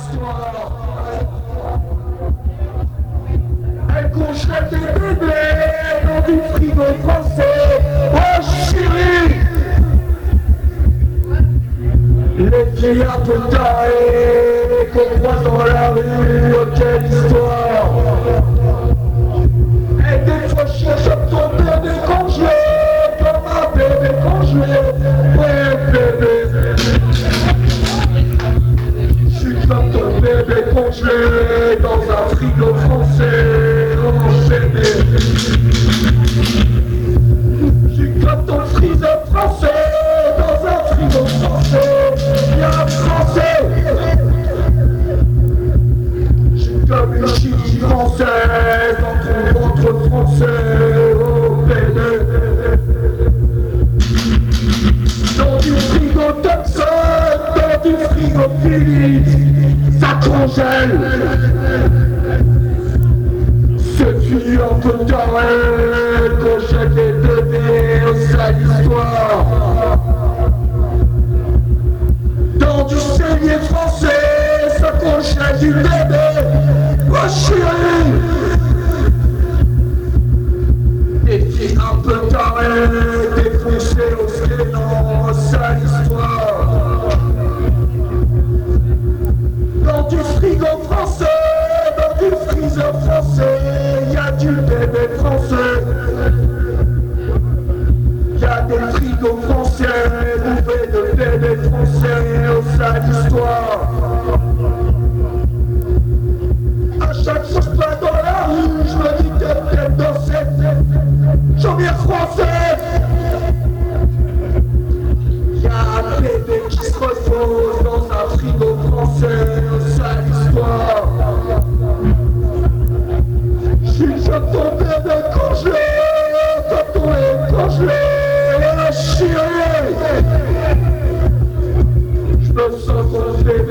l'histoire. Elle congèle des bébés dans du frigo français. Oh chérie, les filles un peu tarées qu'on croise dans la rue, oh quelle histoire. Et des fois je chope ton bébé congelé, comme un bébé congelé. Ouais bébé, je suis comme ton bébé congelé dans un frigo français. Oh bébé, je suis comme ton freezer français dans un frigo français. Bien français, je suis comme une chimie française dans ton ventre français. Oh bébé, dans du frigo Thompson, dans du frigo Philips, ça congèle. Cette fille un peu tarée, congèle des bébés, sale histoire. Dans du cellier français, ça congèle du bébé. Oh chérie, des filles un peu tarées, défoncées au flénon, sale histoire. Dans du frigo français, dans du freezer français, y'a du bébé français. Y'a des frigos français, bouffés de bébé français, oh sale histoire. À chaque fois que je passe dans la rue, je me dis que t'aimes danser. Chaumière française. Y'a un bébé qui se repose dans un frigo français, oh sale histoire. J'suis comme ton bébé congelé, comme ton bébé congelé, oh chérie. J'me sens ton bébé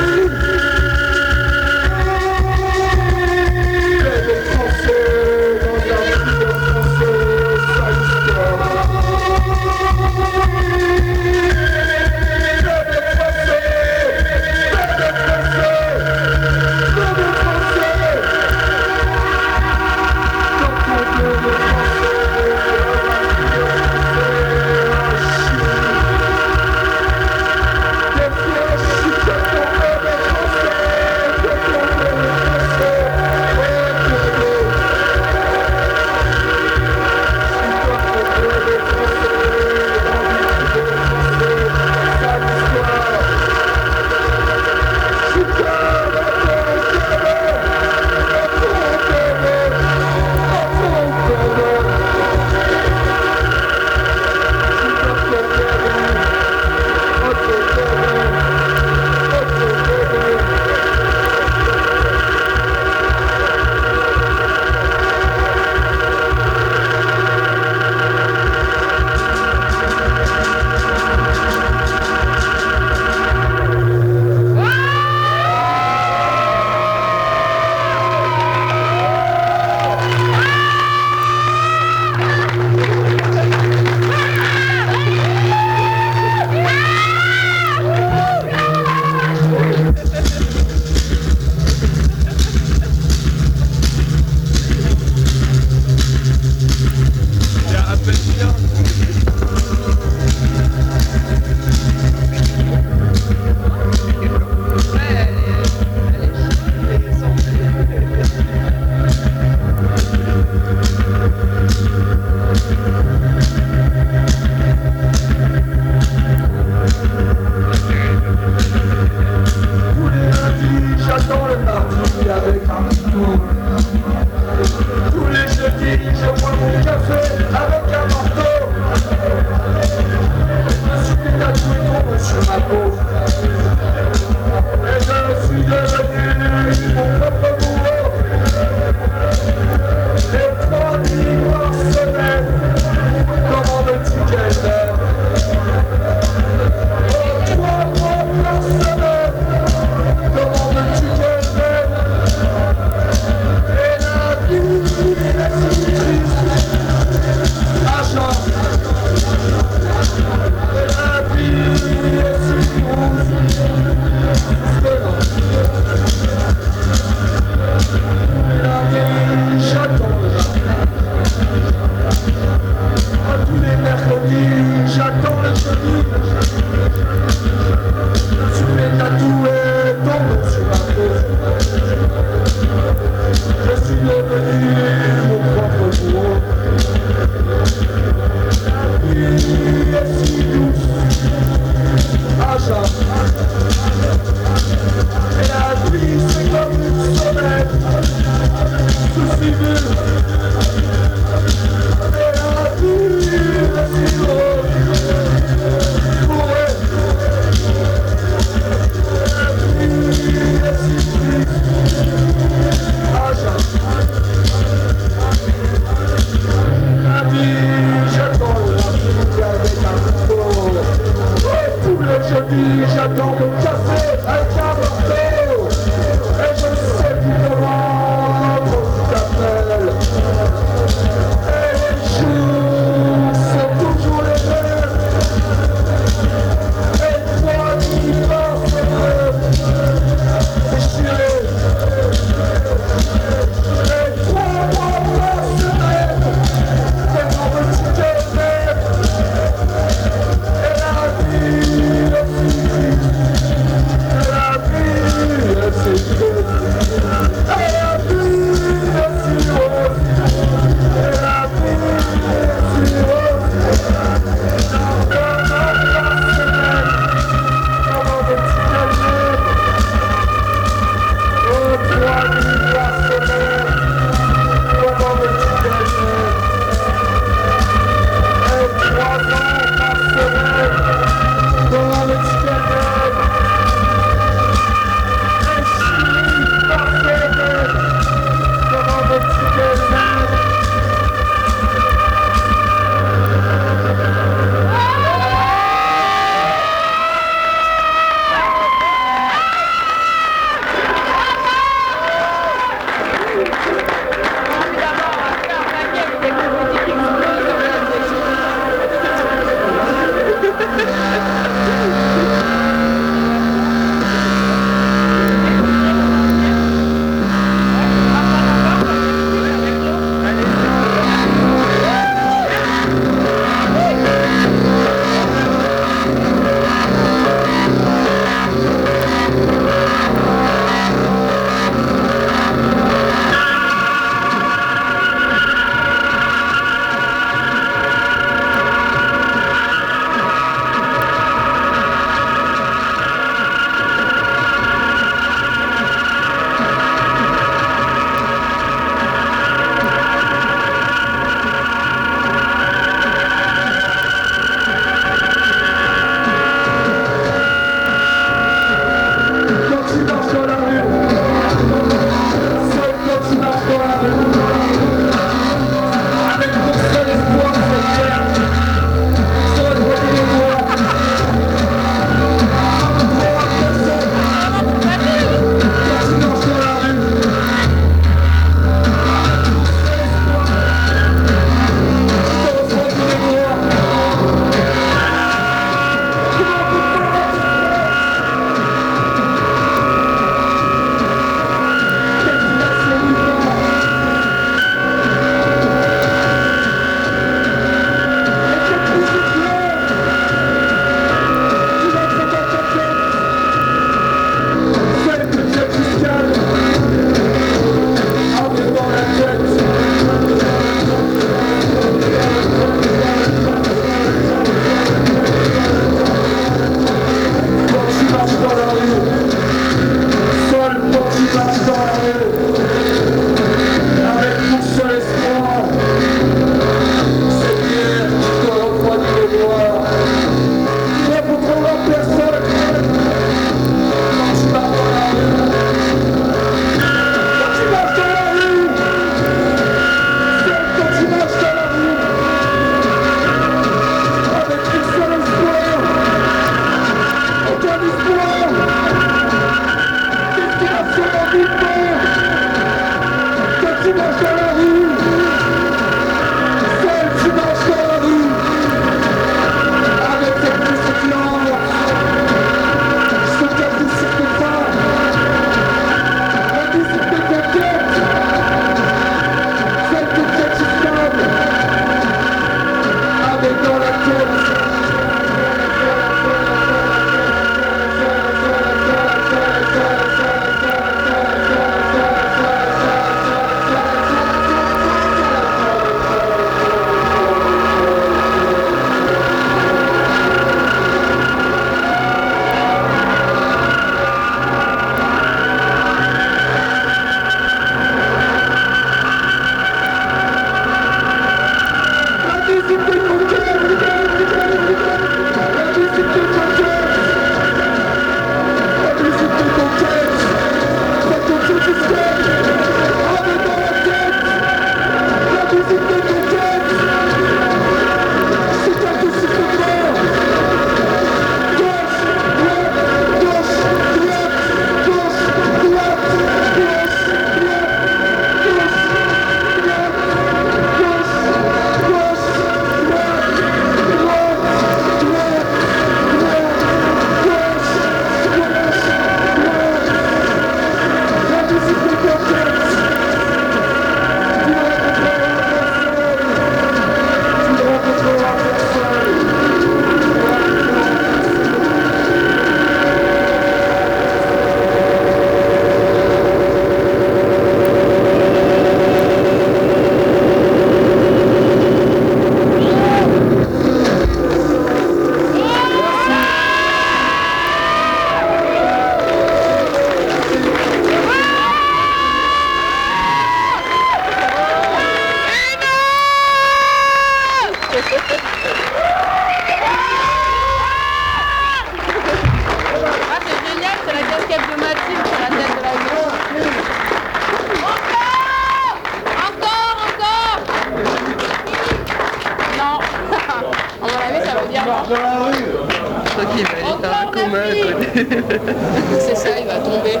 À mon avis, ça veut dire non. Je crois qu'il va aller faire un coma à côté. C'est ça, il va tomber.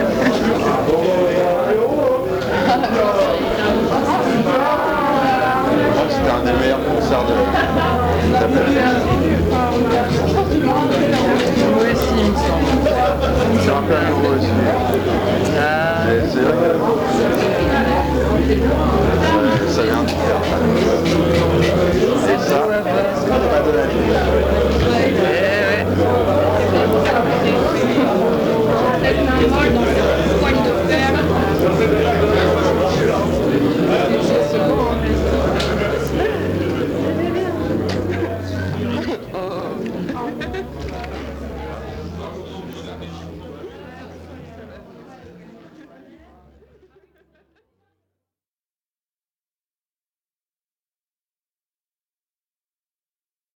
C'était un des meilleurs concerts de la planète. Moi aussi, il me semble. C'est un peu amoureux aussi. Ah, C'est vrai. Ça vient de faire. c'est ça. Pas de la vie. Eh ouais.